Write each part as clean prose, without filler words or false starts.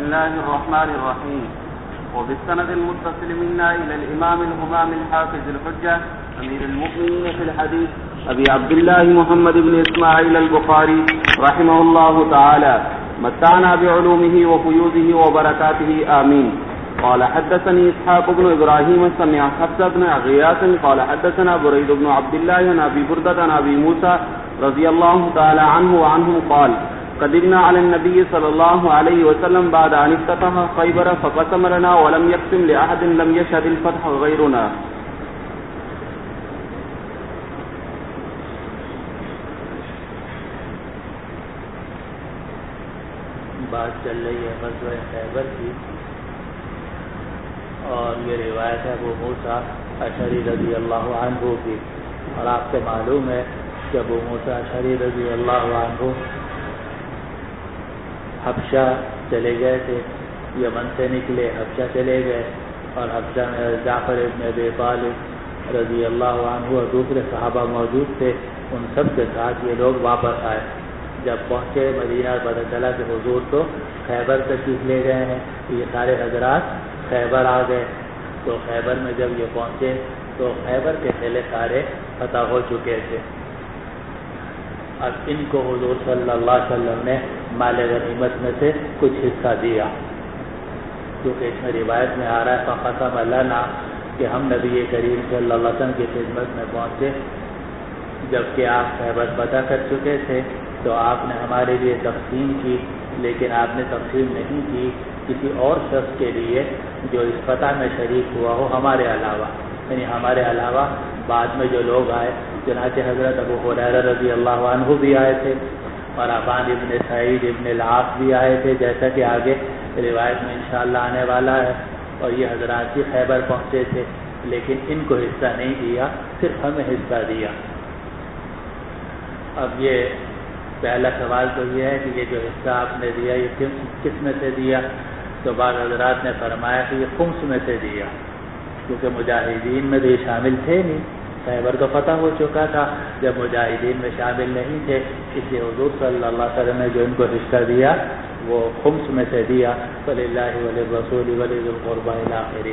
الله الرحمن الرحيم. وبالسند المتصل منا إلى الإمام الهمام الحافظ الحجة أمير المؤمنين في الحديث أبي عبد الله محمد بن إسماعيل البخاري رحمه الله تعالى متعنا بعلومه وفيوزه وبركاته آمين. قال حدثني إسحاق بن إبراهيم سمع حفص بن غياث قال حدثنا بريد بن عبد الله عن أبي بردة عن أبي موسى رضي الله تعالى عنه وعنهم قال قدمنا على النبي صلى الله عليه وسلم بعد أن افتتح خيبر فقسم لنا ولم يقسم لأحد لم يشهد الفتح غيرنا. بات چل رہی ہے غزوہ خیبر کی، اور یہ روایت ہے ابو موسیٰ اشعری رضی اللہ عنہ کی، اور آپ کو معلوم ہے کہ ابو موسیٰ اشعری رضی اللہ عنہ حبشہ چلے گئے تھے، یمن سے نکلے حبشہ چلے گئے، اور حبشہ میں جعفر ابن ابی طالب رضی اللہ عنہ اور دوسرے صحابہ موجود تھے، ان سب کے ساتھ یہ لوگ واپس آئے۔ جب پہنچے مدینہ پتہ چلا کہ حضور تو خیبر تشریف لے گئے ہیں، یہ سارے حضرات خیبر آ گئے۔ تو خیبر میں جب یہ پہنچے تو خیبر کے قلعے سارے فتح ہو چکے تھے۔ اب ان کو حضور صلی اللہ علیہ وسلم نے مال غنیمت میں سے کچھ حصہ دیا، کیونکہ اس میں روایت میں آ رہا ہے فقسم لنا کہ ہم نبی کریم صلی اللہ علیہ وسلم کی خدمت میں پہنچے جبکہ آپ خیبر فتح کر چکے تھے، تو آپ نے ہمارے لیے تقسیم کی، لیکن آپ نے تقسیم نہیں کی کسی اور شخص کے لیے جو اس فتح میں شریک ہوا ہو ہمارے علاوہ، یعنی ہمارے علاوہ بعد میں جو لوگ آئے، چنانچہ حضرت ابو ہریرہ رضی اللہ عنہ بھی آئے تھے، اور ابان ابن سعید ابن العاص بھی آئے تھے، جیسا کہ آگے روایت میں انشاءاللہ آنے والا ہے، اور یہ حضرات بھی خیبر پہنچے تھے، لیکن ان کو حصہ نہیں دیا، صرف ہمیں حصہ دیا۔ اب یہ پہلا سوال تو یہ ہے کہ یہ جو حصہ آپ نے دیا یہ کس میں سے دیا؟ تو بعض حضرات نے فرمایا کہ یہ خمس میں سے دیا، کیونکہ مجاہدین میں تو یہ شامل تھے نہیں، خیبر تو فتح ہو چکا تھا، جب مجاہدین میں شامل نہیں تھے، اس لیے حضور صلی اللہ علیہ وسلم نے جو ان کو حصہ دیا وہ خمس میں سے دیا، فللہ وللرسول ولذی القربى الی آخرہ۔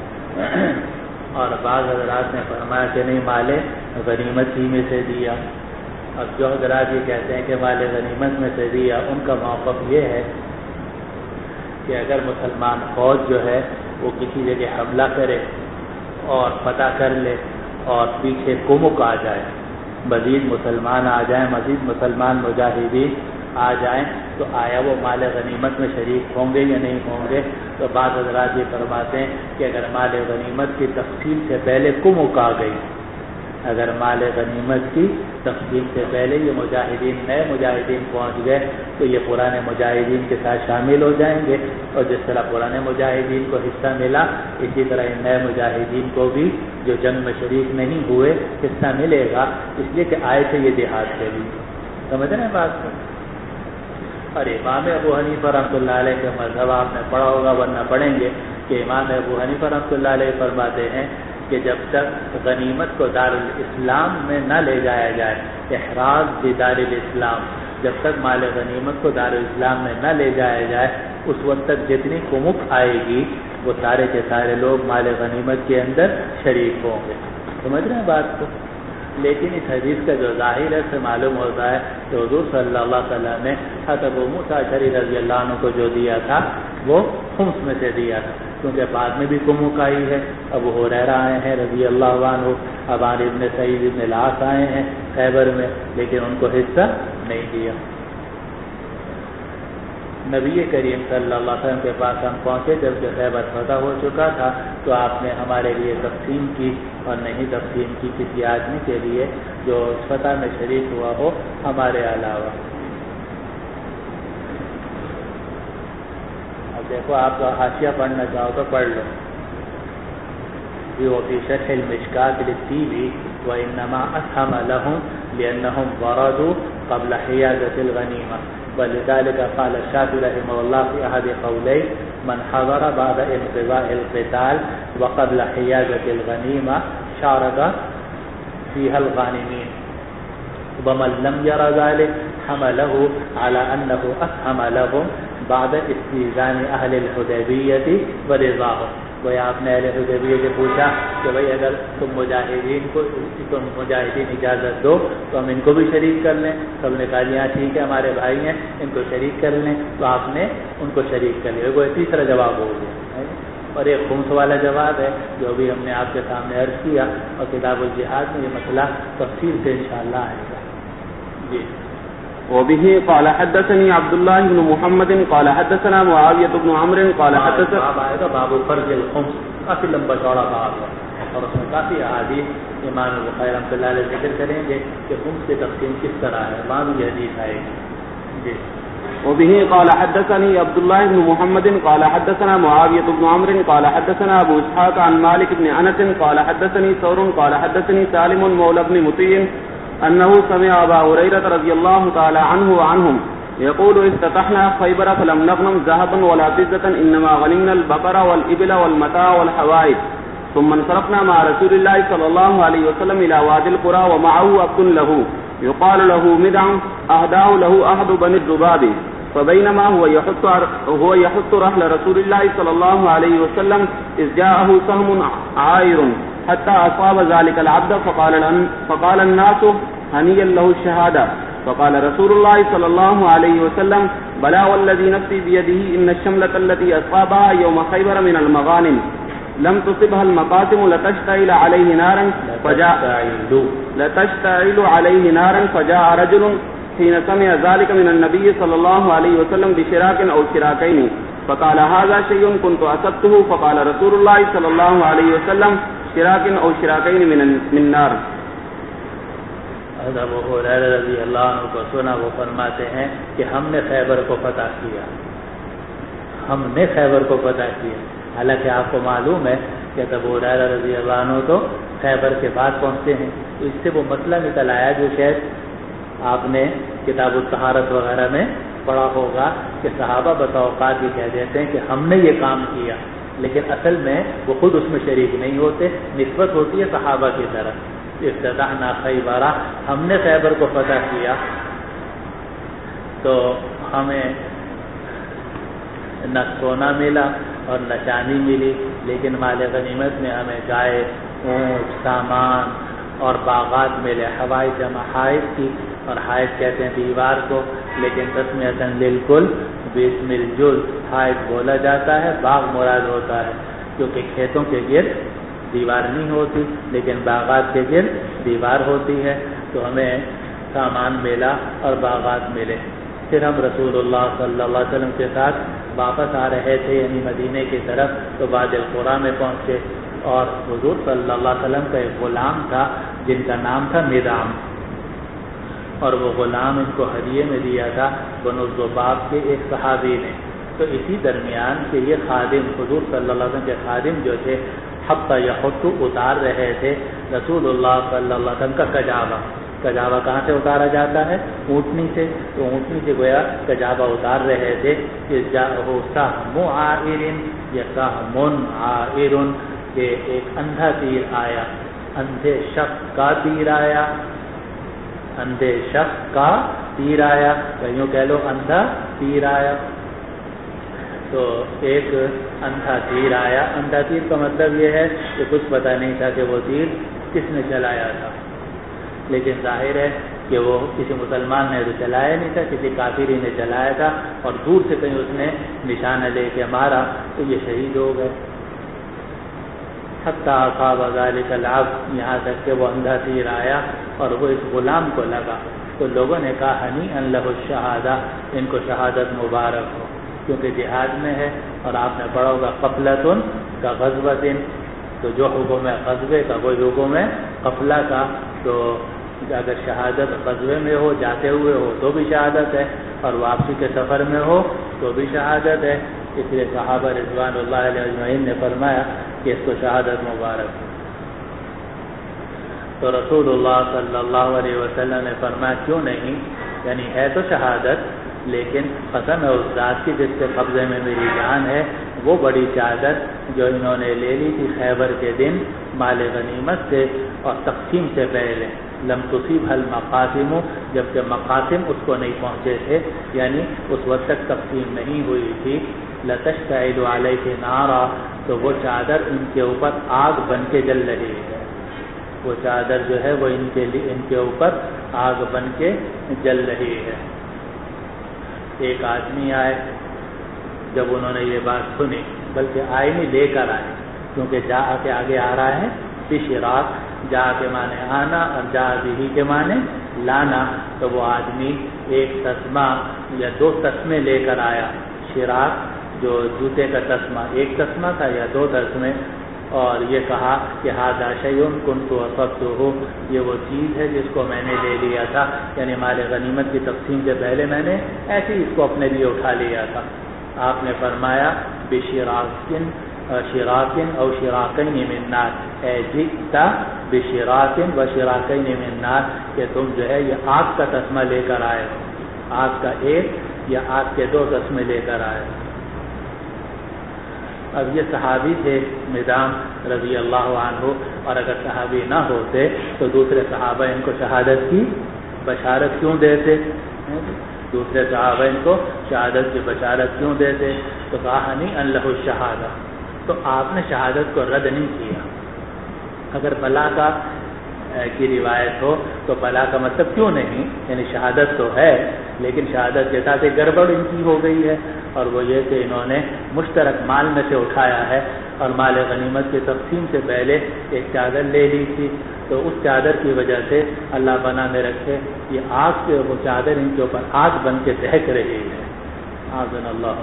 اور بعض حضرات نے فرمایا کہ نہیں، مال غنیمت ہی میں سے دیا۔ اب جو حضرات یہ کہتے ہیں کہ مال غنیمت میں سے دیا، ان کا موقف یہ ہے کہ اگر مسلمان فوج جو ہے وہ کسی جگہ حملہ کرے اور فتح کر لے اور پیچھے کمک آ جائے، مزید مسلمان آ جائیں، مزید مسلمان مجاہدین آ جائیں، تو آیا وہ مال غنیمت میں شریک ہوں گے یا نہیں ہوں گے؟ تو بعض حضرات یہ فرماتے ہیں کہ اگر مال غنیمت کی تقسیم سے پہلے کمک آ گئی، اگر مال غنیمت کی تقسیم سے پہلے یہ مجاہدین نئے مجاہدین پہنچ گئے تو یہ پرانے مجاہدین کے ساتھ شامل ہو جائیں گے، اور جس طرح پرانے مجاہدین کو حصہ ملا اسی طرح ان نئے مجاہدین کو بھی جو جنگ میں شریک نہیں ہوئے حصہ ملے گا، اس لیے کہ آئے تھے یہ جہاد کے لیے۔ سمجھ رہے ہیں بات کو؟ اور امام ابو حنیفہ رحمۃ اللہ علیہ کا مذہب آپ نے پڑھا ہوگا، ورنہ پڑھیں گے کہ امام ابو حنیفہ رحمۃ اللہ علیہ فرماتے ہیں کہ جب تک غنیمت کو دار الاسلام میں نہ لے جایا جائے، احراز بدار الاسلام، جب تک مال غنیمت کو دار الاسلام میں نہ لے جایا جائے، اس وقت تک جتنی کمک آئے گی وہ سارے کے سارے لوگ مال غنیمت کے اندر شریک ہوں گے۔ سمجھ رہے ہیں بات کو؟ لیکن اس حدیث کا جو ظاہر ہے سے معلوم ہوتا ہے کہ حضور صلی اللہ علیہ وسلم نے حضرت ابو موسیٰ اشعری رضی اللہ عنہ کو جو دیا تھا وہ خمس میں سے دیا تھا، کیونکہ بعد میں بھی کمک آئی ہے، ابو ہریرہ آئے ہیں رضی اللہ عنہ، ابان ابن سعید ابن العاص آئے ہیں خیبر میں، لیکن ان کو حصہ نہیں دیا۔ نبی کریم صلی اللہ علیہ وسلم کے پاس ہم پہنچے جبکہ خیبر فتح ہو چکا تھا، تو آپ نے ہمارے لیے تقسیم کی، اور نہیں تقسیم کی کسی آدمی کے لیے جو اس فتح میں شریک ہوا ہو ہمارے علاوہ۔ اب دیکھو، آپ کا حاشیہ پڑھنا چاہو تو پڑھ لو۔ وفي شرح المشكاة للتيبي وإنما أسهم لهم لأنهم وردوا قبل حيازة الغنيمة، ولذلك قال الشافعي رحمه الله في أحد قوليه من حضر بعد انقضاء القتال وقبل حيازة الغنيمة شارك فيها الغانمين، ومن لم ير ذلك حمله على أنه أسهم لهم بعد استئذان اہل الحدیبیۃ ورضاہ. وہ آپ نے اہل حدیبیہ سے پوچھا کہ بھائی اگر تم مجاہدین اجازت دو تو ہم ان کو بھی شریک کر لیں. سب نے کہا جی ہاں ٹھیک ہے ہمارے بھائی ہیں ان کو شریک کر لیں. تو آپ نے ان کو شریک کر لیا. وہ تیسرا جواب ہو گیا. اور ایک خمس والا جواب ہے جو بھی ہم نے آپ کے سامنے عرض کیا, اور کتاب الجہاد میں یہ مسئلہ تفصیل سے انشاءاللہ آئے گا. جی. وبه قال حدثني عبد الله بن محمد قال حدثنا معاوية بن عمرو قال حدثنا باب آئے گا باب فرض الخمس. کافی لمبا چوڑا باب ہے اور اس میں کافی احادیث امام بخاری رحمۃ اللہ علیہ ذکر کریں گے کہ خمس کی تقسیم کس طرح ہے. وہاں بھی حدیث آئے گی. جی. وبه قال حدثني عبد الله بن محمد قال حدثنا معاوية بن عمرو قال حدثنا ابو اسحاق عن مالك بن انس قال حدثني ثور قال حدثني سالم مولى بن مطيع انه سمع ابا هريرة رضي الله تعالى عنه وعنهم يقول افتتحنا خيبر فلم نغنم ذهبا ولا فضة انما غنمنا البقر والابل والمتاع والحوائج ثم انصرفنا مع رسول الله صلى الله عليه وسلم الى وادي القرى ومعه عبد له يقال له مدع اهداه له احد بني الذباب فبينما هو يحط رحل رسول الله صلى الله عليه وسلم إذ جاءه سهم عائر حتى أصاب ذلك العبد فقال الناس هنيا له الشهادة. فقال رسول الله صلى الله عليه وسلم بلى والذي نفسي بيده إن الشملة التي أصابها يوم خيبر من المغانم لم تصبها المقاسم لتشتعل عليه نارا فجاء رجل حين سمع ذلك من النبي صلى الله عليه وسلم بشراك أو شراكين فقال هذا شيء كنت أصبته فقال رسول الله صلى الله عليه وسلم شراك أو شراكين من نار. حضرت ابو ہریرہ رضی اللہ عنہ کو سنا وہ فرماتے ہیں کہ ہم نے خیبر کو فتح کیا. حالانکہ آپ کو معلوم ہے کہ ابو ہریرہ رضی اللہ عنہ تو خیبر کے بعد پہنچتے ہیں. تو اس سے وہ مسئلہ نکل آیا جو شاید آپ نے کتاب الطہارت وغیرہ میں پڑھا ہوگا کہ صحابہ بتوقات یہ کہہ دیتے ہیں کہ ہم نے یہ کام کیا, لیکن اصل میں وہ خود اس میں شریک نہیں ہوتے. نسبت ہوتی ہے صحابہ کی طرف. افتتحنا خیبر, ہم نے خیبر کو فتح کیا تو ہمیں نہ سونا ملا اور نہ چاندی ملی, لیکن مال غنیمت میں ہمیں گائے, اونٹ, سامان اور باغات ملے. ہوائی جمع حائط کی, اور حائط کہتے ہیں دیوار کو, لیکن تسمیۃً للکل باسم الجزء حائط بولا جاتا ہے. باغ مراد ہوتا ہے کیونکہ کھیتوں کے گرد دیوار نہیں ہوتی لیکن باغات کے گرد دیوار ہوتی ہے. تو ہمیں سامان ملا اور باغات ملے. پھر ہم رسول اللہ صلی اللہ علیہ وسلم کے ساتھ واپس آ رہے تھے یعنی مدینے کی طرف, تو وادی القریٰ میں پہنچے اور حضور صلی اللہ علیہ وسلم کا ایک غلام تھا جن کا نام تھا مدام, اور وہ غلام ان کو ہدیے میں دیا تھا بنو الذباب کے ایک صحابی نے. تو اسی درمیان کہ یہ خادم حضور صلی اللہ علیہ وسلم کے خادم جو تھے حتی یحط اتار رہے تھے رسول اللہ صلی اللہ علیہ وسلم کا کجاوا. کجاوا کہاں سے اتارا جاتا ہے؟ اونٹنی سے. تو اونٹنی سے گویا کجاوا اتار رہے تھے. سہم عائر یا سہم عائر, کہ ایک اندھا تیر آیا, اندھے شخص کا تیر آیا, اندھے شخص کا تیر آیا, کہیں کہہ لو اندھا تیر آیا. تو ایک اندھا تیر آیا. اندھا تیر کا مطلب یہ ہے کہ کچھ پتہ نہیں تھا کہ وہ تیر کس نے چلایا تھا, لیکن ظاہر ہے کہ وہ کسی مسلمان نے تو چلایا نہیں تھا, کسی کافری نے چلایا تھا, اور دور سے کہیں اس نے نشانہ لے کے مارا تو یہ شہید ہو گئے. حتی اصاب ذلک العبد, یہاں تک کہ وہ اندھا تیر آیا اور وہ اس غلام کو لگا. تو لوگوں نے کہا ہنیئا لہ الشہادہ, ان کو شہادت مبارک ہو, کیونکہ جہاد میں ہے. اور آپ نے پڑھا ہوگا قفلۃ کا غزوۃ, تو جو حکم ہے غزوے کا وہی حکم ہے قفلہ کا. تو اگر شہادت غزوے میں ہو, جاتے ہوئے ہو تو بھی شہادت ہے, اور واپسی کے سفر میں ہو تو بھی شہادت ہے. اس لیے صحابہ رضوان اللہ علیہ اجمعین نے فرمایا کہ اس کو شہادت مبارک. تو رسول اللہ صلی اللہ علیہ وسلم نے فرمایا کیوں نہیں, یعنی ہے تو شہادت لیکن قسم ہے اس ذات کی جس کے قبضے میں میری جان ہے، وہ بڑی چادر جو انہوں نے لے لی تھی خیبر کے دن مال غنیمت سے اور تقسیم سے پہلے، لم تصیبها المقاسم، جبکہ مقاسم اس کو نہیں پہنچے تھے، یعنی اس وقت تک تقسیم نہیں ہوئی تھی، لتشتعل علیہ نارا، تو وہ چادر ان کے اوپر آگ بن کے جل رہی ہے، وہ چادر جو ہے وہ ان کے اوپر آگ بن کے جل رہی ہے۔ ایک آدمی آئے، جب انہوں نے یہ بات سنی، بلکہ آئے نہیں لے کر آئے، کیونکہ جا کے آگے آ رہا ہے بشراک، جا کے معنی آنا اور جا بھی کے معنی لانا، تو وہ آدمی ایک تسمہ یا 2 تسمے لے کر آیا، شراک جو جوتے کا تسمہ، ایک تسمہ تھا یا 2 تسمے، اور یہ کہا کہ ھذا شیء کنت اصبته، یہ وہ چیز ہے جس کو میں نے لے لیا تھا، یعنی مال غنیمت کی تقسیم سے پہلے میں نے ایسے ہی اس کو اپنے لیے اٹھا لیا تھا۔ آپ نے فرمایا شراک او شراکین من نار، اے جئت بشراک و شراکین من نار، کہ تم جو ہے یہ آگ کا تسمہ لے کر آئے ہو، آگ کا ایک یا آگ کے 2 تسمے لے کر آئے ہو۔ اب یہ صحابی تھے مدام رضی اللہ عنہ، اور اگر صحابی نہ ہوتے تو دوسرے صحابہ ان کو شہادت کی بشارت کیوں دیتے؟ دوسرے صحابہ ان کو شہادت کی بشارت کیوں دیتے؟ تو کہا نہیں اللہ الشہادہ، تو آپ نے شہادت کو رد نہیں کیا۔ اگر بلا کا کی روایت ہو تو بلا کا مطلب کیوں نہیں، یعنی شہادت تو ہے لیکن شہادت کے ساتھ ایک گڑبڑ ان کی ہو گئی ہے، اور وہ یہ کہ انہوں نے مشترک مال میں سے اٹھایا ہے اور مال غنیمت کی تقسیم سے پہلے ایک چادر لے لی تھی، تو اس چادر کی وجہ سے اللہ بنا میں رکھے یہ آگ سے وہ چادر ان کے اوپر آگ بن کے دہک رہی ہے۔ آذن اللہ۔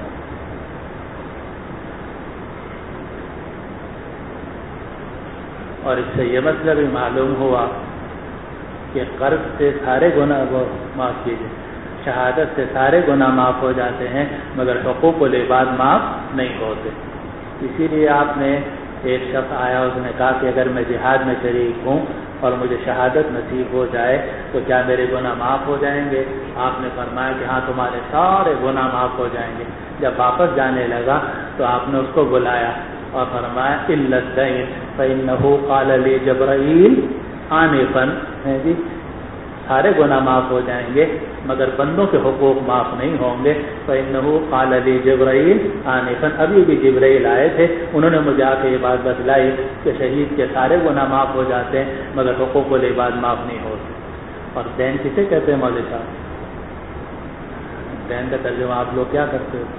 اور اس سے یہ مسئلہ بھی معلوم ہوا کہ قرض سے سارے گناہ معاف کیجیے، شہادت سے سارے گناہ معاف ہو جاتے ہیں مگر حقوق العباد معاف نہیں ہوتے۔ اسی لیے آپ نے ایک شخص آیا، اس نے کہا کہ اگر میں جہاد میں شریک ہوں اور مجھے شہادت نصیب ہو جائے تو کیا میرے گناہ معاف ہو جائیں گے؟ آپ نے فرمایا کہ ہاں تمہارے سارے گناہ معاف ہو جائیں گے۔ جب واپس جانے لگا تو آپ نے اس کو بلایا اور فرمایا الا الدین فانه قال لي جبرائیل آنفا، جی سارے گناہ معاف ہو جائیں گے مگر بندوں کے حقوق معاف نہیں ہوں گے۔ فانه قال لي جبرائیل آنفا، ابھی بھی جبرائیل آئے تھے، انہوں نے مجھے آ کے یہ بات بتلائی کہ شہید کے سارے گناہ معاف ہو جاتے ہیں مگر حقوق العباد معاف نہیں ہوتے۔ اور دین کسے کہتے ہیں مولوی صاحب؟ دین کا ترجمہ آپ لوگ کیا کرتے ہو؟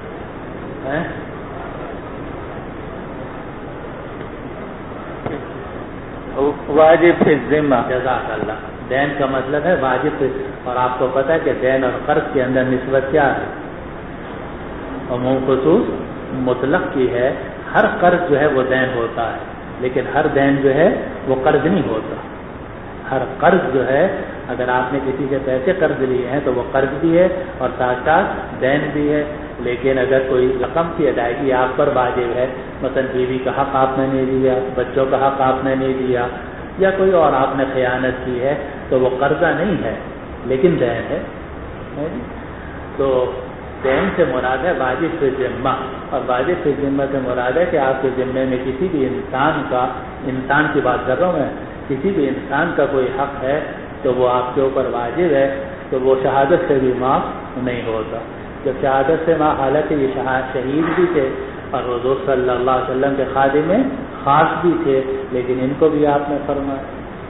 واجب فی الذمہ، جزاک اللہ۔ دین کا مطلب ہے واجب، اور آپ کو پتہ ہے کہ دین اور قرض کے اندر نسبت کیا ہے؟ عموم خصوص مطلق کی ہے۔ ہر قرض جو ہے وہ دین ہوتا ہے لیکن ہر دین جو ہے وہ قرض نہیں ہوتا۔ ہر قرض جو ہے، اگر آپ نے کسی سے پیسے قرض لیے ہیں تو وہ قرض بھی ہے اور ساتھ ساتھ دین بھی ہے، لیکن اگر کوئی رقم کی ادائیگی آپ پر واجب ہے، مثلا بیوی کا حق آپ نے نہیں دیا، بچوں کا حق آپ نے نہیں دیا، یا کوئی اور آپ نے خیانت کی ہے تو وہ قرضہ نہیں ہے لیکن دین ہے۔ تو دین سے مراد ہے واجب فی ذمہ، اور واجب فی ذمہ سے مراد ہے کہ آپ کے ذمے میں کسی بھی انسان کی بات کر رہا ہوں میں، کسی بھی انسان کا کوئی حق ہے تو وہ آپ کے اوپر واجب ہے، تو وہ شہادت سے بھی معاف نہیں ہوتا۔ جب شہادت سے معاف، حالانکہ یہ شہید بھی تھے اور حضور صلی اللہ علیہ وسلم کے خادم میں خاص بھی تھے، لیکن ان کو بھی آپ نے فرمایا۔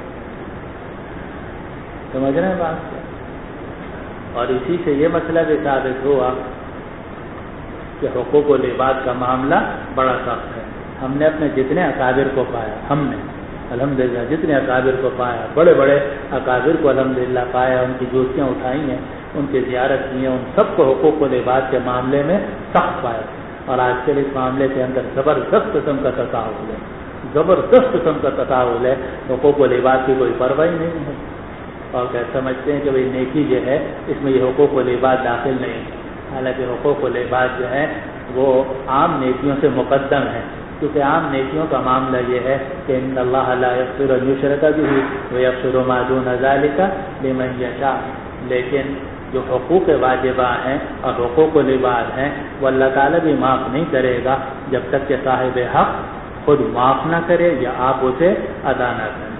سمجھ رہے ہیں بات کیا؟ اور اسی سے یہ مسئلہ بھی ثابت ہوا کہ حقوق العباد کا معاملہ بڑا سخت ہے۔ ہم نے اپنے جتنے اکابر کو پایا، ہم نے الحمدللہ جتنے اکابر کو پایا، بڑے بڑے اکابر کو الحمدللہ پایا، ان کی جوتیاں اٹھائی ہیں، ان کی زیارت کی ہے، ان سب کو حقوق العباد کے معاملے میں سخت پایا، اور آج کل اس معاملے کے اندر زبردست قسم کا تساہل ہے، زبردست قسم کا تساہل ہے، حقوق العباد کی کوئی پرواہ نہیں ہے، اور کہ سمجھتے ہیں کہ بھئی نیکی جو ہے اس میں یہ حقوق العباد داخل نہیں ہے، حالانکہ حقوق العباد جو ہے وہ عام نیکیوں سے مقدم ہے، کیونکہ عام نیکیوں کا معاملہ یہ ہے کہ ان اللہ لا یغفر ان یشرک بہ ویغفر ما دون ذلک لمن یشاء، لیکن جو حقوق واجبہ ہیں اور حقوق العباد ہیں وہ اللہ تعالیٰ بھی معاف نہیں کرے گا جب تک کہ صاحب حق خود معاف نہ کرے یا آپ اسے ادا نہ کریں.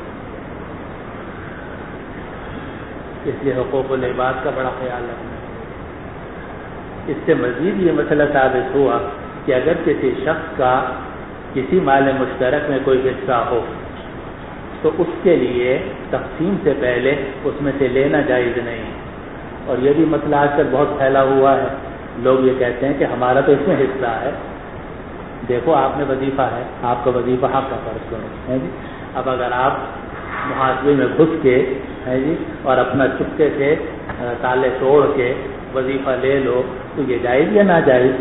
اس لیے حقوق العباد کا بڑا خیال رکھنا. اس سے مزید یہ مسئلہ ثابت ہوا کہ اگر کسی شخص کا کسی مال مشترک میں کوئی حصہ ہو تو اس کے لیے تقسیم سے پہلے اس میں سے لینا جائز نہیں. اور یہ بھی مسئلہ آج کل بہت پھیلا ہوا ہے. لوگ یہ کہتے ہیں کہ ہمارا تو اس میں حصہ ہے. دیکھو آپ میں وظیفہ ہے, آپ کا وظیفہ حق کا فرض کرو ہے جی. اب اگر آپ محاسبے میں گھس کے ہے جی اور اپنا چپکے سے تالے توڑ کے وظیفہ لے لو تو یہ جائز یا ناجائز؟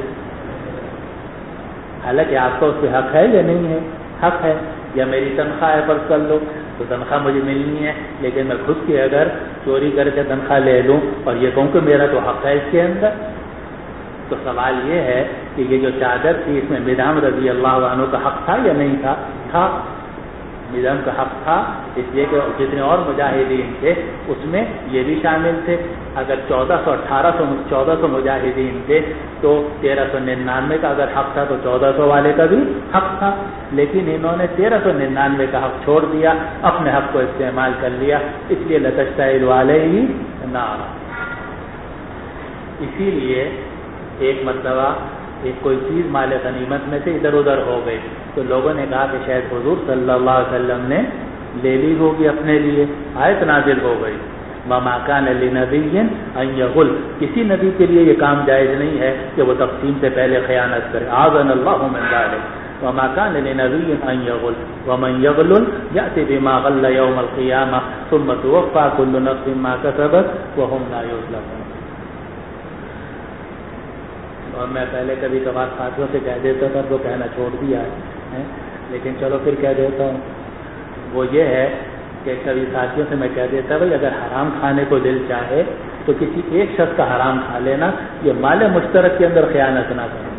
حالانکہ آپ کا اس پہ حق ہے یا نہیں ہے؟ حق ہے. یا میری تنخواہ ہے فرض کر لو تو تنخواہ مجھے ملنی ہے, لیکن میں خود کے اگر چوری کر کے تنخواہ لے لوں اور یہ کہوں کہ میرا تو حق ہے اس کے اندر, تو سوال یہ ہے کہ یہ جو چادر تھی اس میں مدام رضی اللہ عنہ کا حق تھا یا نہیں تھا؟ تھا. مدام کا حق تھا, اس لیے کہ جتنے اور مجاہدین تھے اس میں یہ بھی شامل تھے. اگر 1400 مجاہدین تھے تو 1399 کا اگر حق تھا تو 1400 والے کا بھی حق تھا. لیکن انہوں نے 1399 کا حق چھوڑ دیا, اپنے حق کو استعمال کر لیا, اس لیے لتشتعل علیہ نار. اسی لیے ایک مرتبہ کوئی چیز مال غنیمت میں سے ادھر ادھر ہو گئی تو لوگوں نے کہا کہ شاید حضور صلی اللہ علیہ وسلم نے لے لی ہوگی اپنے لیے. آیت نازل ہو گئی وما كان لنبي ان يغل, کسی نبی کے لیے یہ کام جائز نہیں ہے کہ وہ تقسیم سے پہلے خیانت کرے. اعاذنا الله من ذلك. وما كان لنبي ان يغل ومن يغل يأتي بما غل يوم القيامة ثم توفى كل نفس ما كسبت وهم لا يظلمون. اور میں پہلے کبھی کبھار ساتھیوں سے کہہ دیتا تھا تو کہنا چھوڑ دیا ہے, لیکن چلو پھر کہہ دیتا ہوں. وہ یہ ہے کہ کبھی ساتھیوں سے میں کہہ دیتا بھائی اگر حرام کھانے کو دل چاہے تو کسی ایک شخص کا حرام کھا لینا, یہ مال مشترک کے اندر خیانت نہ کرنا.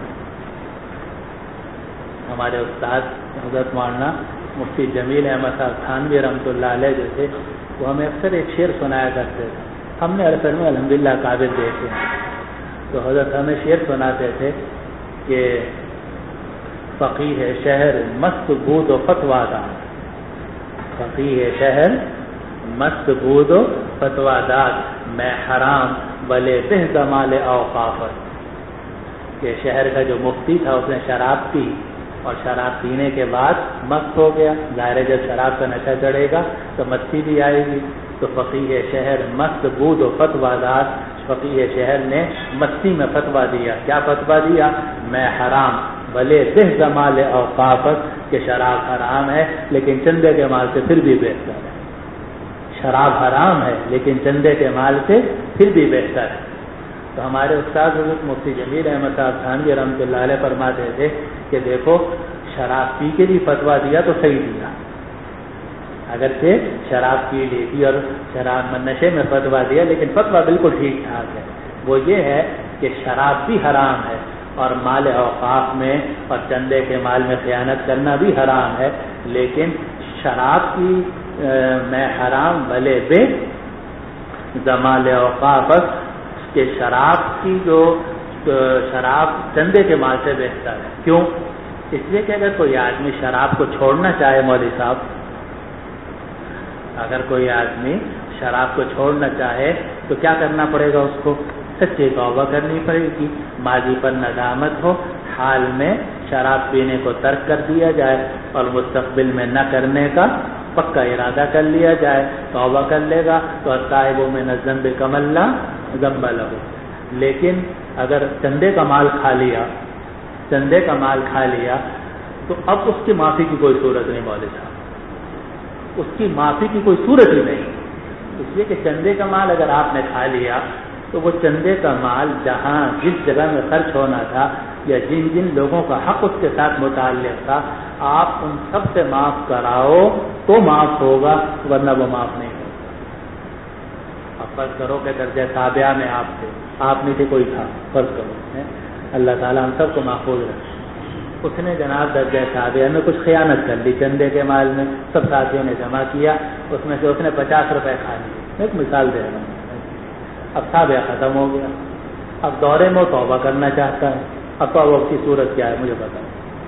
ہمارے استاد حضرت مولانا مفتی جمیل احمد صاحب تھانوی رحمۃ اللہ علیہ جو تھے وہ ہمیں اکثر ایک شعر سنایا کرتے تھے. ہم نے عرصر میں الحمدللہ قابل دیکھے ہیں تو حضرت ہمیں شعر سناتے تھے کہ فقیہ شہر مست بود و فتویٰ دار, فقیہ شہر مست بود و فتویٰ دار, میں حرام بلے بہ زمال اوقافت. کہ شہر کا جو مفتی تھا اس نے شراب پی اور شراب پینے کے بعد مست ہو گیا. ظاہر ہے جب شراب کا نشہ چڑھے گا تو مستی بھی آئے گی. تو فقیہ شہر مست بود و فتویٰ دار, فقیہ شہر نے مستی میں فتویٰ دیا. کیا فتویٰ دیا؟ میں حرام بھلے بہ زمال اوقافت, کہ شراب حرام ہے لیکن چندے کے مال سے پھر بھی بہتر ہے. شراب حرام ہے لیکن چندے کے مال سے پھر بھی بہتر ہے. تو ہمارے استاد حضرت مفتی جمیل احمد صاحب تھانوی رحمۃ اللہ علیہ فرماتے تھے کہ دیکھو شراب پی کے بھی فتویٰ دیا تو صحیح دیا, اگرچہ شراب پی لی تھی اور شراب نشے میں فتویٰ دیا لیکن فتویٰ بالکل ٹھیک ٹھاک ہے. وہ یہ ہے کہ شراب بھی حرام ہے اور مال اوقاف میں اور چندے کے مال میں خیانت کرنا بھی حرام ہے, لیکن شراب کی میں حرام بھلے بے زمال اوقافت, کہ شراب کی جو شراب چندے کے مال سے بہتر ہے. کیوں؟ اس لیے کہ اگر کوئی آدمی شراب کو چھوڑنا چاہے, مولوی صاحب اگر کوئی آدمی شراب کو چھوڑنا چاہے تو کیا کرنا پڑے گا؟ اس کو سچی توبہ کرنی پڑے گی, ماضی پر ندامت ہو, حال میں شراب پینے کو ترک کر دیا جائے اور مستقبل میں نہ کرنے کا پکا ارادہ کر لیا جائے, توبہ کر لے گا تو صاحب من الذنب کم اللہ ذنب لہ. لیکن اگر چندے کا مال کھا لیا تو اب اس کی معافی کی کوئی صورت نہیں مولوی صاحب, اس کی معافی کی کوئی صورت ہی نہیں. اس لیے کہ چندے کا مال اگر آپ نے کھا لیا تو وہ چندے کا مال جہاں جس جگہ میں خرچ ہونا تھا یا جن جن لوگوں کا حق اس کے ساتھ متعلق تھا, آپ ان سب سے معاف کراؤ تو معاف ہوگا, ورنہ وہ معاف نہیں ہوگا. اب فرض کرو کہ درجہ تابعہ میں آپ تھے, آپ میں سے کوئی تھا, فرض کرو, اللہ تعالیٰ ہم سب کو محفوظ رکھے. اس نے جناب درجہ تابعہ میں کچھ خیانت کر لی چندے کے مال میں, سب ساتھیوں نے جمع کیا, اس میں سے اس نے 50 روپے کھا لیے. ایک مثال دے رہا ہوں. اب صابیہ ختم ہو گیا، اب دورے میں توبہ کرنا چاہتا ہے، اب توبہ کی صورت کیا ہے مجھے بتائیں؟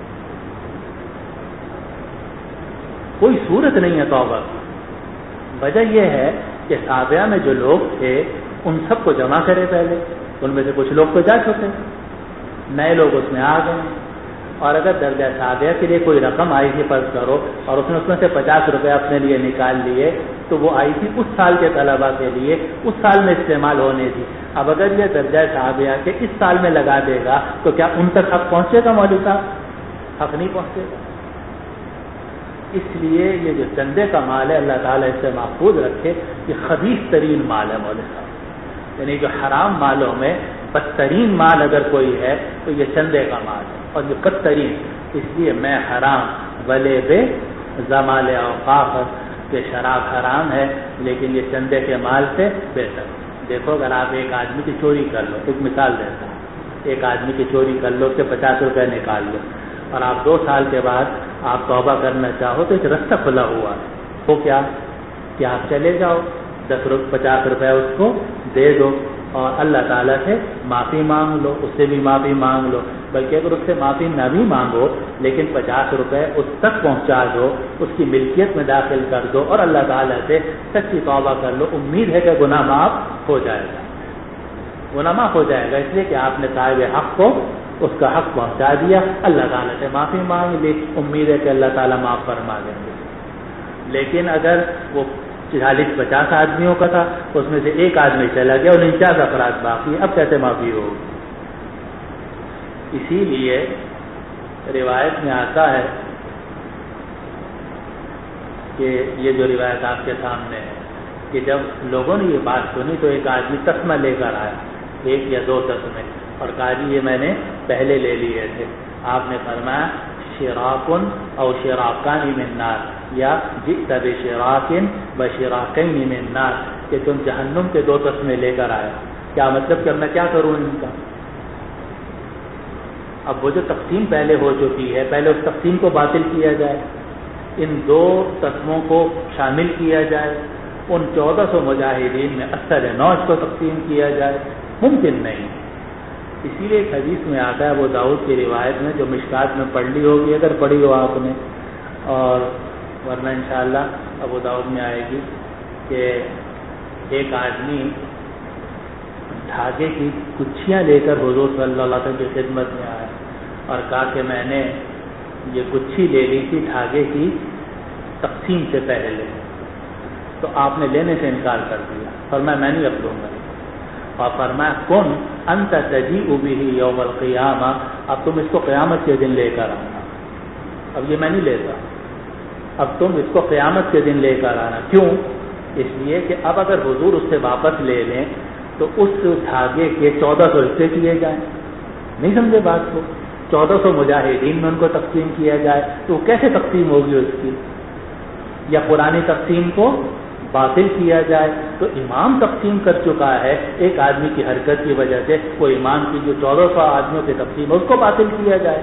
کوئی صورت نہیں ہے توبہ کی۔ وجہ یہ ہے کہ صابیہ میں جو لوگ تھے ان سب کو جمع کرے پہلے، ان میں سے کچھ لوگ تو جا چکے، نئے لوگ اس میں آ گئے، اور اگر درجہ صابیہ کے لیے کوئی رقم آئی تھی فرض کرو اور اس نے اس میں سے 50 روپے اپنے لیے نکال لیے تو وہ آئی تھی اس سال کے طلباء کے لیے، اس سال میں استعمال ہونے تھی۔ اب اگر یہ درجہ صابیہ کے اس سال میں لگا دے گا تو کیا ان تک حق پہنچے گا؟ مولوی صاحب حق نہیں پہنچے گا۔ اس لیے یہ جو چندے کا مال ہے اللہ تعالیٰ اس سے محفوظ رکھے، یہ خبیث ترین مال ہے مولوی صاحب، یعنی جو حرام مالوں میں بدترین مال اگر کوئی ہے تو یہ چندے کا مال ہے، اور یہ بدترین اس لیے میں حرام ولے بے زمال اوقاف کہ شراب حرام ہے لیکن یہ چندے کے مال سے بہتر۔ دیکھو اگر آپ ایک آدمی کی چوری کر لو، ایک مثال دیتا ہوں، ایک آدمی کی چوری کر لو، اس سے 50 روپے نکال لو، اور آپ 2 سال کے بعد آپ توبہ کرنا چاہو تو ایک رستہ کھلا ہوا ہے، وہ کیا کہ آپ چلے جاؤ 50 روپے اس کو دے دو اور اللہ تعالیٰ سے معافی مانگ لو، اس سے بھی معافی مانگ لو، بلکہ اگر اس سے معافی نہ بھی مانگو لیکن 50 روپے اس تک پہنچا دو، اس کی ملکیت میں داخل کر دو اور اللہ تعالیٰ سے سچی توبہ کر لو، امید ہے کہ گناہ معاف ہو جائے گا، گناہ معاف ہو جائے گا، اس لیے کہ آپ نے صاحب حق کو اس کا حق پہنچا دیا، اللہ تعالیٰ سے معافی مانگ لی، امید ہے کہ اللہ تعالیٰ معاف فرما دیں گے۔ لیکن اگر وہ 40-50 آدمیوں کا تھا، اس میں سے ایک آدمی چلا گیا اور 49 افراد باقی، اب کیسے معافی ہوگی؟ اسی لیے روایت میں آتا ہے کہ یہ جو روایت آپ کے سامنے ہے کہ جب لوگوں نے یہ بات سنی تو ایک آدمی تسمہ لے کر آیا، 1 یا 2 تسمے، اور کہا جی یہ میں نے پہلے لے لیے تھے۔ آپ نے فرمایا شراکن او شراکان من نار، یا جئت بشراکن بشراکین من نار، کہ تم جہنم کے 2 تسمے لے کر آئے۔ کیا مطلب کہ میں کیا کروں ان کا؟ اب وہ جو تقسیم پہلے ہو چکی ہے، پہلے اس تقسیم کو باطل کیا جائے، ان 2 تسموں کو شامل کیا جائے، ان 1400 مجاہدین میں اثر نوش کو تقسیم کیا جائے، ممکن نہیں۔ اسی لیے ایک حدیث میں آتا ہے ابو داؤد کی روایت میں، جو مشکات میں پڑھ لی ہوگی اگر پڑھی ہو آپ نے، اور ورنہ انشاءاللہ ابو داؤد میں آئے گی، کہ ایک آدمی دھاگے کی گچھیاں لے کر حضور صلی اللہ علیہ وسلم کی خدمت میں آیا اور کہا کہ میں نے یہ گچھی لے لی تھی دھاگے کی تقسیم سے پہلے، تو آپ نے لینے سے انکار کر دیا، فرمایا میں نہیں اب لوں گا، اور فرمایا کن انت تجیء بہ یوم القیامہ، اب تم اس کو قیامت کے دن لے کر آنا، اب یہ میں نہیں لیتا، اب تم اس کو قیامت کے دن لے کر آنا۔ کیوں؟ اس لیے کہ اب اگر حضور اس سے واپس لے لیں تو اس دھاگے کے 1400 حصے کیے جائیں، نہیں سمجھے بات کو؟ 1400 مجاہدین میں ان کو تقسیم کیا جائے تو کیسے تقسیم ہوگی اس کی؟ یا قرآنی تقسیم کو باطل کیا جائے، تو امام تقسیم کر چکا ہے ایک آدمی کی حرکت کی وجہ سے، وہ امام کی جو 1400 آدمیوں کی تقسیم ہے اس کو باطل کیا جائے،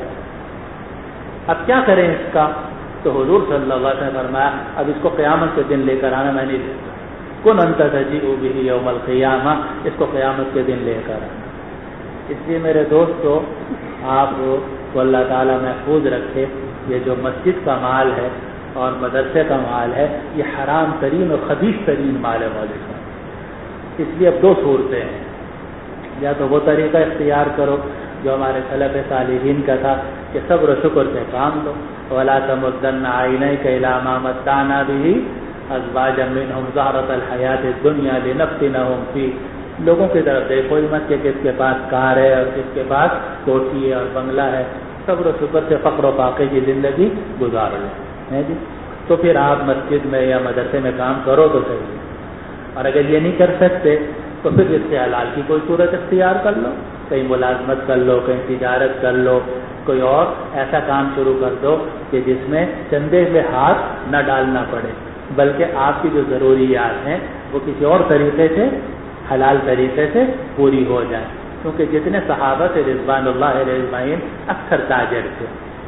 اب کیا کریں اس کا؟ تو حضور صلی اللہ علیہ وسلم نے فرمایا اب اس کو قیامت کے دن لے کر آنا، میں نہیں دیتا، کن انت تجیء بہ یوم القیامہ، اس کو قیامت کے دن لے کر آنا۔ اس لیے میرے دوستو، آپ کو اللہ تعالیٰ محفوظ رکھے، یہ جو مسجد کا مال ہے اور مدرسے کا مال ہے یہ حرام ترین اور خبیث ترین مال ہے مولوی صاحب۔ اس لیے اب 2 صورتیں ہیں، یا تو وہ طریقہ اختیار کرو جو ہمارے سلف صالحین کا تھا کہ صبر و شکر سے کام لو، وَلَا تَمُدَّنَّ عَيْنَيْكَ إِلَىٰ مَا مَتَّعْنَا بِهِ أَزْوَاجًا مِّنْهُمْ زَهْرَةَ الْحَيَاةِ الدُّنْيَا لِنَفْتِنَهُمْ فِيهِ، لوگوں کی طرف دیکھو ہی مت کہ کس کے پاس کار ہے اور کس کے پاس کوٹھی ہے اور بنگلہ ہے، صبر و شکر سے فقر و فاقے کی زندگی گزار لو جی، تو پھر آپ مسجد میں یا مدرسے میں کام کرو تو صحیح، اور اگر یہ نہیں کر سکتے تو پھر اس سے حلال کی کوئی صورت اختیار کر لو، کہیں ملازمت کر لو، کہیں تجارت کر لو، کوئی اور ایسا کام شروع کر دو کہ جس میں چندے میں ہاتھ نہ ڈالنا پڑے، بلکہ آپ کی جو ضروریات ہیں وہ کسی اور طریقے سے حلال طریقے سے پوری ہو جائے، کیونکہ جتنے صحابہ سے رضوان اللہ علیہ اجمعین اکثر تاجر تھے،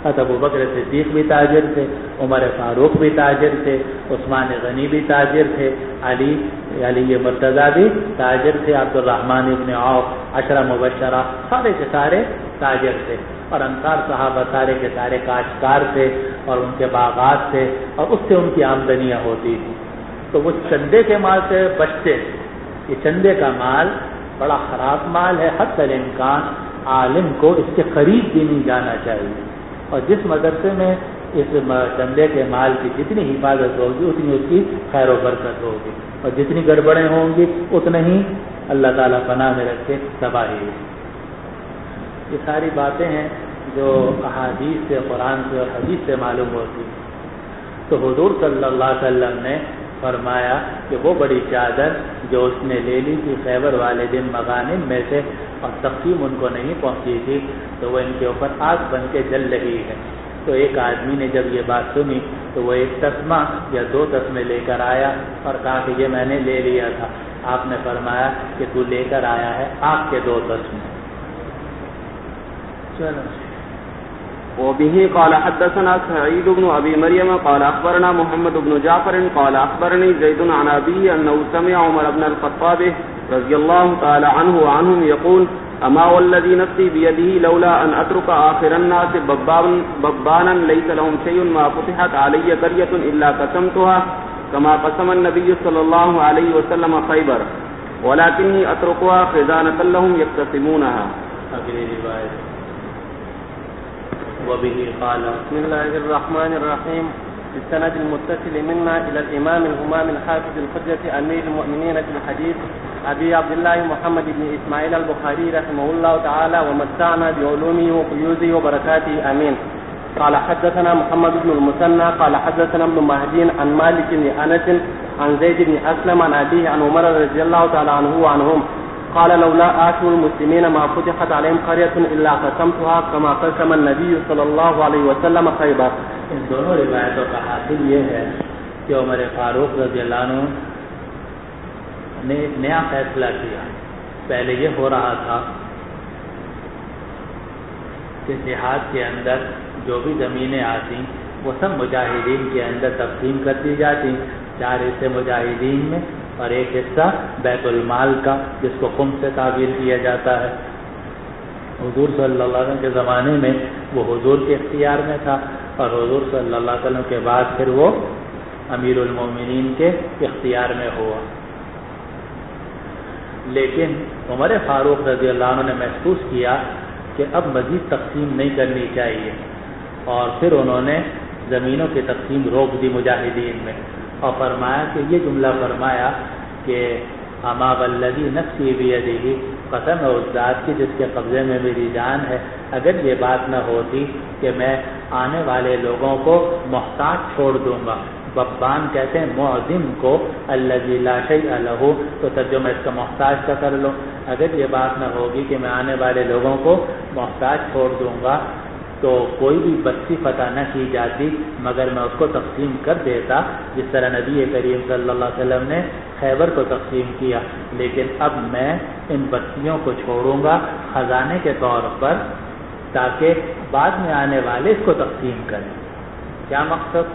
حضرت ابوبکر صدیق بھی تاجر تھے، عمر فاروق بھی تاجر تھے، عثمان غنی بھی تاجر تھے، علی مرتضیٰ بھی تاجر تھے، عبد الرحمن ابن عوف، عشرہ مبشرہ سارے کے سارے تاجر تھے، اور انصار صحابہ سارے کے سارے کاشتکار تھے اور ان کے باغات تھے اور اس سے ان کی آمدنیاں ہوتی تھیں۔ تو وہ چندے کے مال سے بچتے تھے۔ یہ چندے کا مال بڑا خراب مال ہے، حتی الامکان عالم کو اس کے قریب بھی نہیں جانا چاہیے، اور جس مدرسے میں اس چندے کے مال کی جتنی حفاظت ہوگی اتنی اس کی خیر و برکت ہوگی، اور جتنی گڑبڑیں ہوں گی اتنا ہی اللہ تعالیٰ پناہ میں رکھے تباہی ہوگی۔ یہ ساری باتیں ہیں جو احادیث سے، قرآن سے اور حدیث سے معلوم ہوتی ہیں۔ تو حضور صلی اللہ علیہ وسلم نے فرمایا کہ وہ بڑی چادر جو اس نے لے لی تھی خیبر والے دن مغانم میں سے اور تقسیم ان کو نہیں پہنچی تھی، تو وہ ان کے اوپر آگ بن کے جل رہی ہے۔ تو ایک آدمی نے جب یہ بات سنی تو وہ ایک تسمہ یا 2 تسمے لے کر آیا اور کہا کہ یہ میں نے لے لیا تھا۔ آپ نے فرمایا کہ تو لے کر آیا ہے آگ کے 2 تسمے۔ چلو وبه قال حدثنا سعيد بن أبي مريم قال أخبرنا محمد بن جعفر قال أخبرني زيد عن أبيه أنه سمع عمر بن الخطاب رضي الله تعالى عنه وعنهم يقول أما والذي نفسي بيده لولا أن أترك آخر الناس ببانا ليس لهم شيء ما فتحت علي قرية إلا قسمتها كما قسم النبي صلى الله عليه وسلم خيبر ولكني أتركها خزانة لهم يقتسمونها. وبه قال بسم الله الرحمن الرحيم. بالسند المتصل منا إلى الإمام الهمام الحافظ الحجة أمير المؤمنين في الحديث أبي عبد الله محمد بن إسماعيل البخاري رحمه الله تعالى ومتعنا بعلومه وفيوزه وبركاته آمين. قال حدثنا محمد بن المثنى قال حدثنا ابن مهدي عن مالك بن أنس عن زيد بن أسلم عن أبيه عن عمر رضي الله تعالى عنه وعنهم قال لولا آخر المسلمين ما فتحت عليهم قرية إلا قسمتها كما قسم النبي صلى الله عليه وسلم خيبر. ان دونوں روایتوں کا حاصل یہ ہے کہ عمر فاروق رضی اللہ عنہ نے ایک نیا فیصلہ کیا۔ پہلے یہ ہو رہا تھا کہ جہاد کے اندر جو بھی زمینیں آتی وہ سب مجاہدین کے اندر تقسیم کر دی جاتی، 4 حصے مجاہدین میں اور 1 حصہ بیت المال کا جس کو خمس سے تعبیر کیا جاتا ہے۔ حضور صلی اللہ علیہ وسلم کے زمانے میں وہ حضور کے اختیار میں تھا اور حضور صلی اللہ علیہ وسلم کے بعد پھر وہ امیر المومنین کے اختیار میں ہوا۔ لیکن عمر فاروق رضی اللہ عنہ نے محسوس کیا کہ اب مزید تقسیم نہیں کرنی چاہیے، اور پھر انہوں نے زمینوں کی تقسیم روک دی مجاہدین میں، اور فرمایا کہ یہ جملہ فرمایا کہ اما والذی نفسی بیدہ، قسم ہے اس ذات کی جس کے قبضے میں میری جان ہے، اگر یہ بات نہ ہوتی کہ میں آنے والے لوگوں کو محتاج چھوڑ دوں گا۔ ببان کہتے ہیں معدم کو، الذی لا شیء لہ، تو ترجمہ اس کا محتاج کا کر لو۔ اگر یہ بات نہ ہوگی کہ میں آنے والے لوگوں کو محتاج چھوڑ دوں گا تو کوئی بھی بستی فتح نہ کی جاتی مگر میں اس کو تقسیم کر دیتا، جس طرح نبی کریم صلی اللہ علیہ وسلم نے خیبر کو تقسیم کیا۔ لیکن اب میں ان بستیوں کو چھوڑوں گا خزانے کے طور پر تاکہ بعد میں آنے والے اس کو تقسیم کریں۔ کیا مقصد؟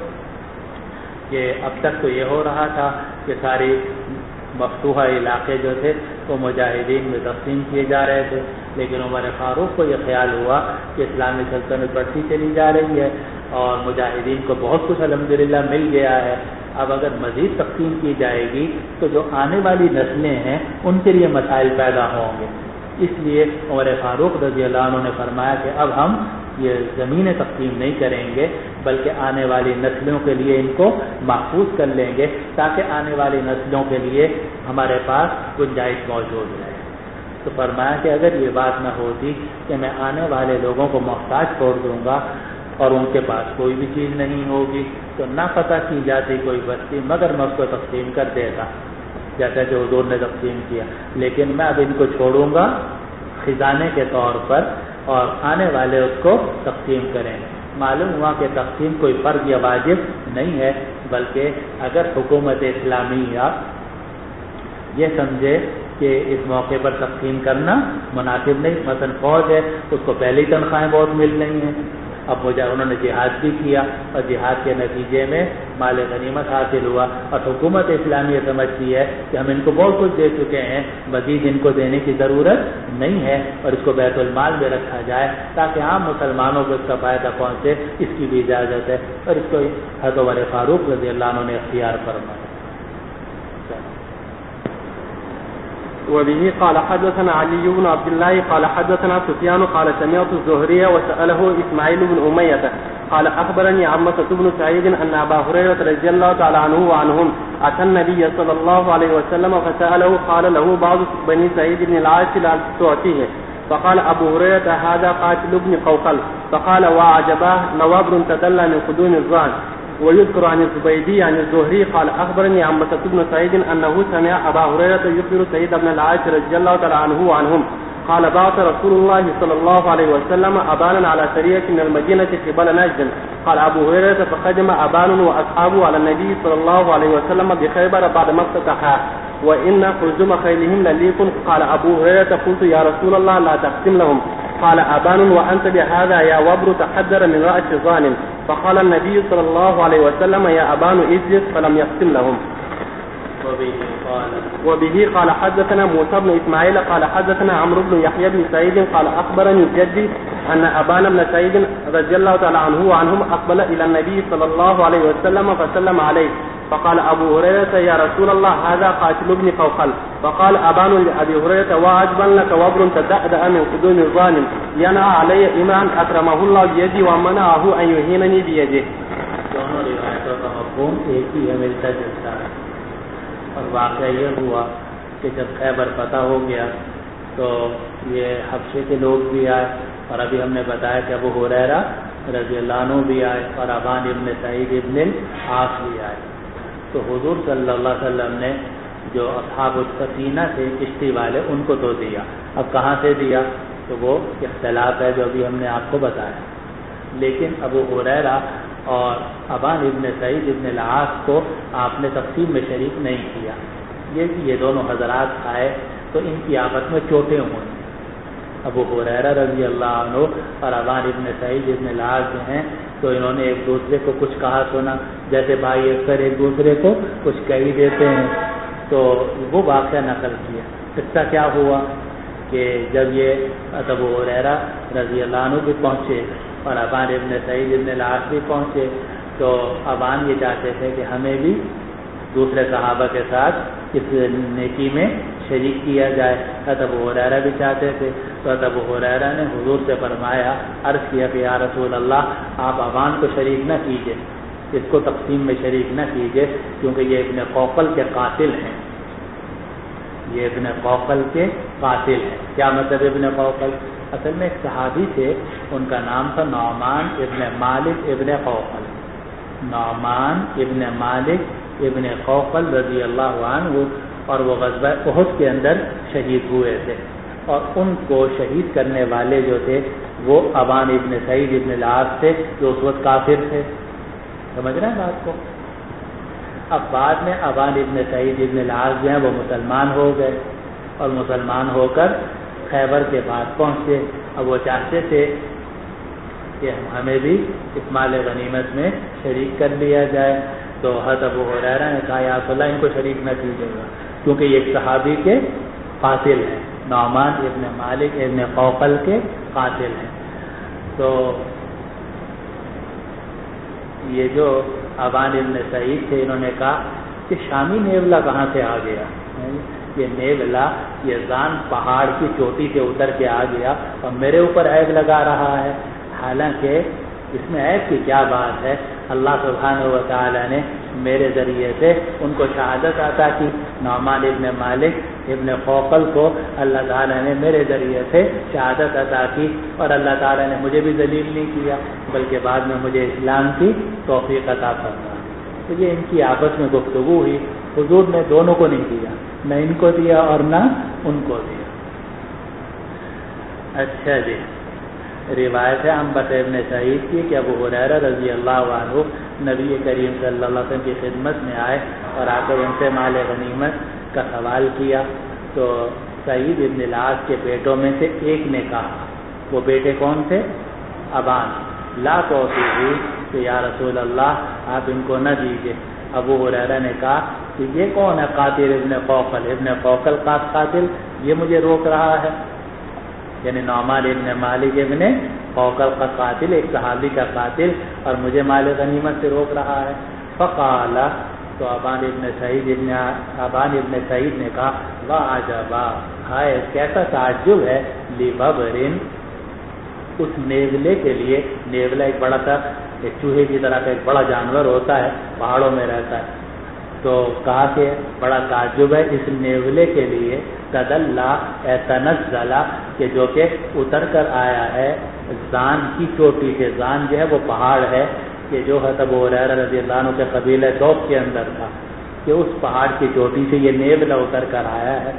کہ اب تک تو یہ ہو رہا تھا کہ ساری مفتوحہ علاقے جو تھے وہ مجاہدین میں تقسیم کیے جا رہے تھے، لیکن عمر فاروق کو یہ خیال ہوا کہ اسلامی سلطنت بڑھتی چلی جا رہی ہے اور مجاہدین کو بہت کچھ الحمدللہ مل گیا ہے، اب اگر مزید تقسیم کی جائے گی تو جو آنے والی نسلیں ہیں ان کے لیے مسائل پیدا ہوں گے۔ اس لیے عمر فاروق رضی اللہ عنہ نے فرمایا کہ اب ہم یہ زمینیں تقسیم نہیں کریں گے بلکہ آنے والی نسلوں کے لیے ان کو محفوظ کر لیں گے تاکہ آنے والی نسلوں کے لیے ہمارے پاس گنجائش موجود رہے۔ تو فرمایا کہ اگر یہ بات نہ ہوتی کہ میں آنے والے لوگوں کو محتاج چھوڑ دوں گا اور ان کے پاس کوئی بھی چیز نہیں ہوگی تو نہ پتہ کی جاتی کوئی بستی مگر میں اس کو تقسیم کر دیتا جیسا کہ حضور نے تقسیم کیا، لیکن میں اب ان کو چھوڑوں گا خزانے کے طور پر اور آنے والے اس کو تقسیم کریں۔ معلوم ہوا کہ تقسیم کوئی فرض یا واجب نہیں ہے، بلکہ اگر حکومت اسلامیہ یہ سمجھے کہ اس موقع پر تقسیم کرنا مناسب نہیں، مثلا فوج ہے اس کو پہلی تنخواہیں بہت مل رہی ہیں اب انہوں نے جہاد بھی کیا اور جہاد کے نتیجے میں مال غنیمت حاصل ہوا اور حکومت اسلامیہ سمجھتی ہے کہ ہم ان کو بہت کچھ دے چکے ہیں، مزید ان کو دینے کی ضرورت نہیں ہے اور اس کو بیت المال میں رکھا جائے تاکہ عام مسلمانوں کو اس کا فائدہ پہنچے، اس کی بھی اجازت ہے اور اس کو حضرت عمر فاروق رضی اللہ عنہ نے اختیار فرمایا۔ وبه قال حدثنا علي بن عبد الله قال حدثنا سفيان قال سمعت الزهري وسأله إسماعيل بن أمية قال أخبرني عمسة بن سعيد أن أبا هريرة رضي الله تعالى عنه وعنهم أتى النبي صلى الله عليه وسلم فسأله قال له بعض بني سعيد بن العاص لا تعطيه فقال أبو هريرة هذا قاتل ابن قوقل فقال وعجباه نوابر تدلى من قدوم الظان. ويذكر عن الزبيدي عن الزهري قال أخبرني عمسة بن سعيد أنه سمع أبا هريرة يخبر سعيد بن العاص رضي الله تعالى عنه وعنهم قال بعث رسول الله صلى الله عليه وسلم أبانا على سرية من المدينة قبل نجد. قال أبو هريرة فقدم أبان وأصحابه على النبي صلى الله عليه وسلم بخيبر بعد ما افتتحها وإن خزم خيلهم لليق. قال أبو هريرة قلت يا رسول الله لا تقسم لهم. قال أبان وأنت بهذا يا وبر تحذر من رأس ظالم. فقال النبي صلى الله عليه وسلم يا أبان اجلس فلم يقسم لهم. وبه قال حدثنا موسى بن إسماعيل قال حدثنا عمرو بن يحيى بن سعيد قال أخبرني جدي أن أبان بن سعيد رضي الله تعالى عنه وعنهم أقبل إلى النبي صلى الله عليه وسلم فسلم عليه. فقال أبو هريرة يا رسول الله هذا قاتل ابن قوقل. فقال أبان لأبي هريرة وعجبا لك وبر تدأدأ من قدوم الظالم ينعى علي إمام أكرمه الله بيدي ومنعه أن يهينني بيده. دونوں روایتوں کا مفہوم ایک ہی ہے، ملتا جلتا ہے۔ اور واقعہ یہ ہوا کہ جب خیبر فتح ہو گیا تو یہ حبشے کے لوگ بھی آئے اور ابھی ہم نے بتایا کہ ابو ہریرہ رضی اللہ عنہ بھی آئے اور ابان ابن سعید ابن العاص بھی آئے۔ تو حضور صلی اللہ علیہ وسلم نے جو اصحاب السفینہ تھے کشتی والے ان کو تو دیا، اب کہاں سے دیا تو وہ اختلاف ہے جو ابھی ہم نے آپ کو بتایا، لیکن ابو ہریرہ اور ابان ابن سعید ابن العاص کو آپ نے تقسیم میں شریک نہیں کیا، یہ دونوں حضرات آئے تو ان کی آپس میں چوٹیں ہوئیں۔ ابو ہریرہ رضی اللہ عنہ اور ابان ابن سعید ابن العاص جو ہیں تو انہوں نے ایک دوسرے کو کچھ کہا سنا، جیسے بھائی اکثر ایک دوسرے کو کچھ کہہ ہی دیتے ہیں، تو وہ واقعہ نقل کیا۔ قصہ کیا ہوا کہ جب یہ ابو ہریرہ رضی اللہ عنہ بھی پہنچے اور ابان ابن سعید ابن العاص بھی پہنچے تو ابان یہ چاہتے تھے کہ ہمیں بھی دوسرے صحابہ کے ساتھ اس نیکی میں شریک کیا جائے، ابو ہریرہ بھی چاہتے تھے، تو ابو ہریرہ نے حضور سے فرمایا، عرض کیا کہ یا رسول اللہ آپ ابان کو شریک نہ کیجیے، اس کو تقسیم میں شریک نہ کیجیے کیونکہ یہ ابن قوقل کے قاتل ہیں، یہ ابن قوقل کے قاتل ہیں۔ کیا مطلب ابن قوقل؟ اصل میں ایک صحابی تھے، ان کا نام تھا نعمان ابن مالک ابن قوقل، نعمان ابن مالک ابن قوقل رضی اللہ عنہ، اور وہ غزوہ احد کے اندر شہید ہوئے تھے، اور ان کو شہید کرنے والے جو تھے وہ ابان ابن سعید ابن العاص تھے جو اس وقت کافر تھے۔ سمجھ رہے ہیں بات کو؟ اب بعد میں ابان ابن سعید ابن العاص جو ہیں وہ مسلمان ہو گئے اور مسلمان ہو کر خیبر کے بعد پہنچے۔ اب وہ چاہتے تھے کہ ہمیں بھی اس مال غنیمت میں شریک کر لیا جائے، تو حضرت ابو ہریرہ نے کہا یا رسول اللہ ان کو شریک نہ کیجیے گا کیونکہ یہ ایک صحابی کے قاتل ہیں، نعمان ابن مالک ابن قوقل کے قاتل ہیں۔ تو یہ جو ابان ابن سعید تھے انہوں نے کہا کہ شامی نیولا کہاں سے آ گیا؟ یہ نیولا یہ زان پہاڑ کی چوٹی سے اتر کے آ گیا اور میرے اوپر عیب لگا رہا ہے، حالانکہ اس میں عیب کی کیا بات ہے؟ اللہ سبحانہ و تعالی نے میرے ذریعے سے ان کو شہادت عطا کی، نعمان ابن مالک ابن قوقل کو اللہ تعالیٰ نے میرے ذریعے سے شہادت عطا کی، اور اللہ تعالیٰ نے مجھے بھی ذلیل نہیں کیا بلکہ بعد میں مجھے اسلام کی توفیق عطا فرمائی۔ تو یہ ان کی آپس میں گفتگو ہوئی، حضور نے دونوں کو نہیں دیا، نہ ان کو دیا اور نہ ان کو دیا۔ اچھا جی، روایت ہے عنبسہ ابن سعید کی کہ ابو ہریرہ رضی اللہ عنہ نبی کریم صلی اللہ علیہ وسلم کی خدمت میں آئے اور آ کر ان سے مال غنیمت کا سوال کیا، تو سعید ابن العاص کے بیٹوں میں سے ایک نے کہا، وہ بیٹے کون تھے؟ ابان، لا توصیہی کہ یا رسول اللہ آپ ان کو نہ دیجیے۔ ابو ہریرہ نے کہا کہ یہ کون ہے قاتل ابن قوقل؟ ابن قوقل قاتل یہ مجھے روک رہا ہے، یعنی نعمان ابن مالک ابن قوقل کا قاتل، ایک صحابی کا قاتل، اور مجھے مال غنیمت سے روک رہا ہے۔ فقال، تو ابان ابن سعید نے کہا وعجبا، ہائے کیسا تعجب ہے، لببرن، اس نیولے کے لیے، نیولہ ایک بڑا سا ایک چوہے کی طرح کا ایک بڑا جانور ہوتا ہے، پہاڑوں میں رہتا ہے، تو کہا کہ بڑا تعجب ہے اس نیولے کے لیے، تدلا تنزلا، کہ جو کہ اتر کر آیا ہے زان کی چوٹی سے، زان جو ہے وہ پہاڑ ہے کہ جو حضرت ابو ہریرہ رضی اللہ عنہ کے قبیلہ دوب کے اندر تھا، کہ اس پہاڑ کی چوٹی سے یہ نیولہ اتر کر آیا ہے۔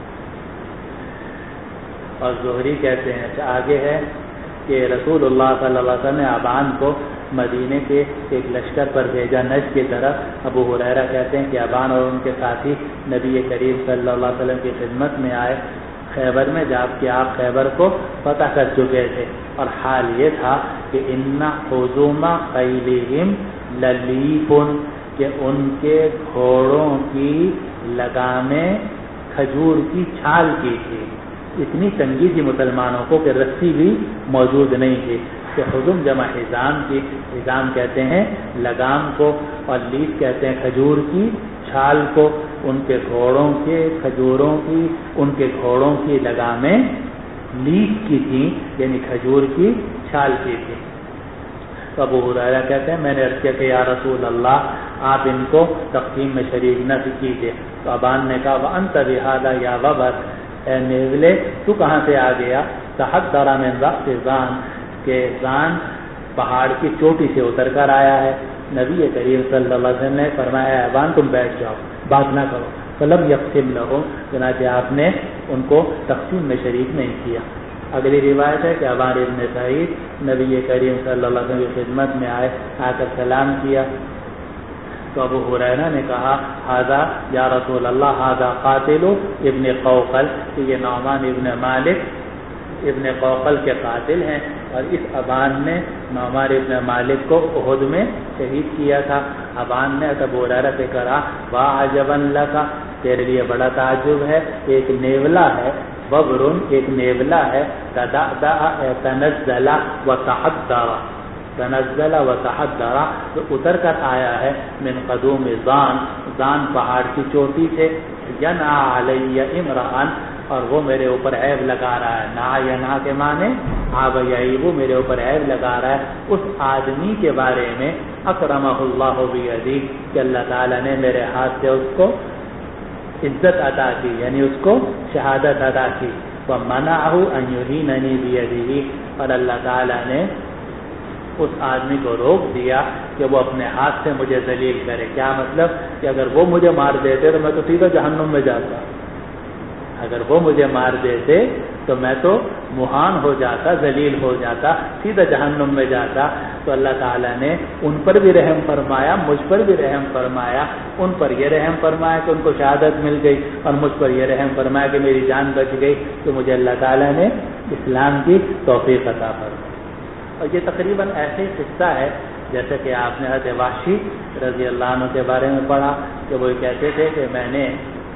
اور زہری کہتے ہیں آگے ہے کہ رسول اللہ صلی اللہ علیہ وسلم نے ابان کو مدینے کے ایک لشکر پر بھیجا نجد کی طرف۔ ابو ہریرہ کہتے ہیں کہ ابان اور ان کے ساتھی نبی کریم صلی اللہ علیہ وسلم کی خدمت میں آئے خیبر میں، جب کہ آپ خیبر کو فتح کر چکے تھے، اور حال یہ تھا کہ ان حزوم خیلہم للیف، کہ ان کے گھوڑوں کی لگامیں کھجور کی چھال کی تھی، اتنی تنگی تھی مسلمانوں کو کہ رسی بھی موجود نہیں تھی، کہ حزم جمع حزام کی، حزام کہتے ہیں لگام کو، اور لیف کہتے ہیں کھجور کی چھال کو، ان کے گھوڑوں کے کھجوروں کی، ان کے گھوڑوں کی لگامیں لیف کی تھیں، یعنی کھجور کی چھال کی تھی۔ تو ابو ہریرہ کہتے ہیں میں نے عرض کیا کہ یا رسول اللہ آپ ان کو تقسیم میں شریک نہ کیجیے۔ تو ابان نے کہا وانت بہذا یا وبر، اے نیولے تو کہاں سے آ گیا؟ تحدر من رأس زان، کہ زان پہاڑ کی چوٹی سے اتر کر آیا ہے۔ نبی کریم صلی اللہ علیہ وسلم نے فرمایا ابان تم بیٹھ جاؤ، بات نہ کرو۔ فلم یقسم لہم، چنانچہ آپ نے ان کو تقسیم میں شریک نہیں کیا۔ اگلی روایت ہے کہ ابان ابن سعید نبی کریم صلی اللہ علیہ وسلم کی خدمت میں آئے، آ کر سلام کیا، تو ابو ہریرہ نے کہا ہذا یا رسول اللہ ہذا قاتل ابن قوقل، کہ یہ نعمان ابن مالک ابن قوقل کے قاتل ہیں، اور اس ابان نے نعمان ابن مالک کو احد میں شہید کیا تھا۔ ابان نے ابو ہریرہ سے کہا وعجبا لک، تیرے لیے بڑا تعجب ہے، ایک نیولہ ہے، ببرن ایک نیولہ ہے، تنزل وتحدر، تنزل وتحدر، تو اتر کر آیا ہے، من قدوم زان، زان پہاڑ کی چوٹی سے، ینع علی امرأن، اور وہ میرے اوپر عیب لگا رہا ہے، نا ینع کے معنی عاب یعیب، میرے اوپر عیب لگا رہا ہے اس آدمی کے بارے میں، اکرمہ اللہ بیدی، کہ اللہ تعالیٰ نے میرے ہاتھ سے اس کو عزت عطا کی، یعنی اس کو شہادت عطا کی، ومنعہ ان یہیننی بیدہ، اور اللہ تعالیٰ نے اس آدمی کو روک دیا کہ وہ اپنے ہاتھ سے مجھے ذلیل کرے۔ کیا مطلب کہ اگر وہ مجھے مار دیتے تو میں تو سیدھا جہنم میں جاتا، اگر وہ مجھے مار دیتے تو میں تو مہان ہو جاتا، ذلیل ہو جاتا، سیدھا جہنم میں جاتا۔ تو اللہ تعالیٰ نے ان پر بھی رحم فرمایا، مجھ پر بھی رحم فرمایا، ان پر یہ رحم فرمایا کہ ان کو شہادت مل گئی، اور مجھ پر یہ رحم فرمایا کہ میری جان بچ گئی، تو مجھے اللہ تعالیٰ نے اسلام کی توفیق عطا فرمائی۔ اور یہ تقریباً ایسے ہی قصہ ہے جیسے کہ آپ نے حضرت وحشی رضی اللہ عنہ کے بارے میں پڑھا کہ وہ کہتے تھے کہ میں نے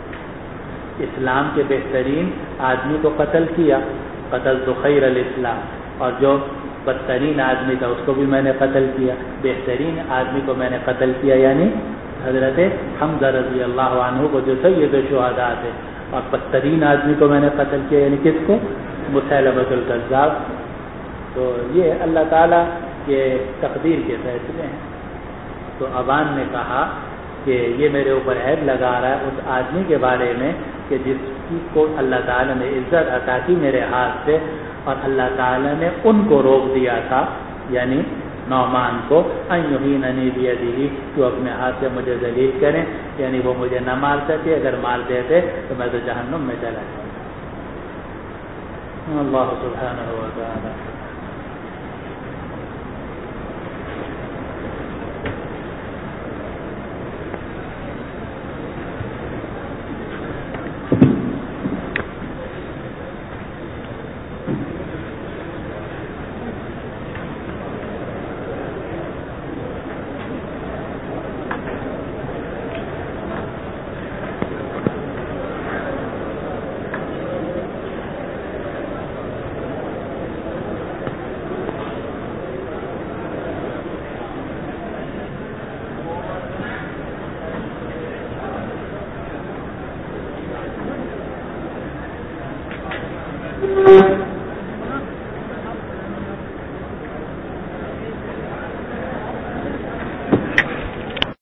اسلام کے بہترین آدمی کو قتل کیا، قتل تو خیر الاسلام، اور جو بدترین آدمی تھا اس کو بھی میں نے قتل کیا، بہترین آدمی کو میں نے قتل کیا یعنی حضرت حمزہ رضی اللہ عنہ کو جو سید الشہداء تھے، اور بدترین آدمی کو میں نے قتل کیا یعنی کس کو؟ مسیلمۃ الکذاب۔ تو یہ اللہ تعالیٰ کے تقدیر کے فیصلے ہیں۔ تو ابان نے کہا کہ یہ میرے اوپر عیب لگا رہا ہے اس آدمی کے بارے میں کہ جس کو اللہ تعالیٰ نے عزت عطا کی میرے ہاتھ سے، اور اللہ تعالیٰ نے ان کو روک دیا تھا، یعنی نعمان کو، ان یہیننی بیدہ، تو اپنے ہاتھ سے مجھے ذلیل کریں، یعنی وہ مجھے نہ مار سکے، اگر مار دیتے تو میں تو جہنم میں چلا جاتا۔ اللہ سبحانہ و تعالی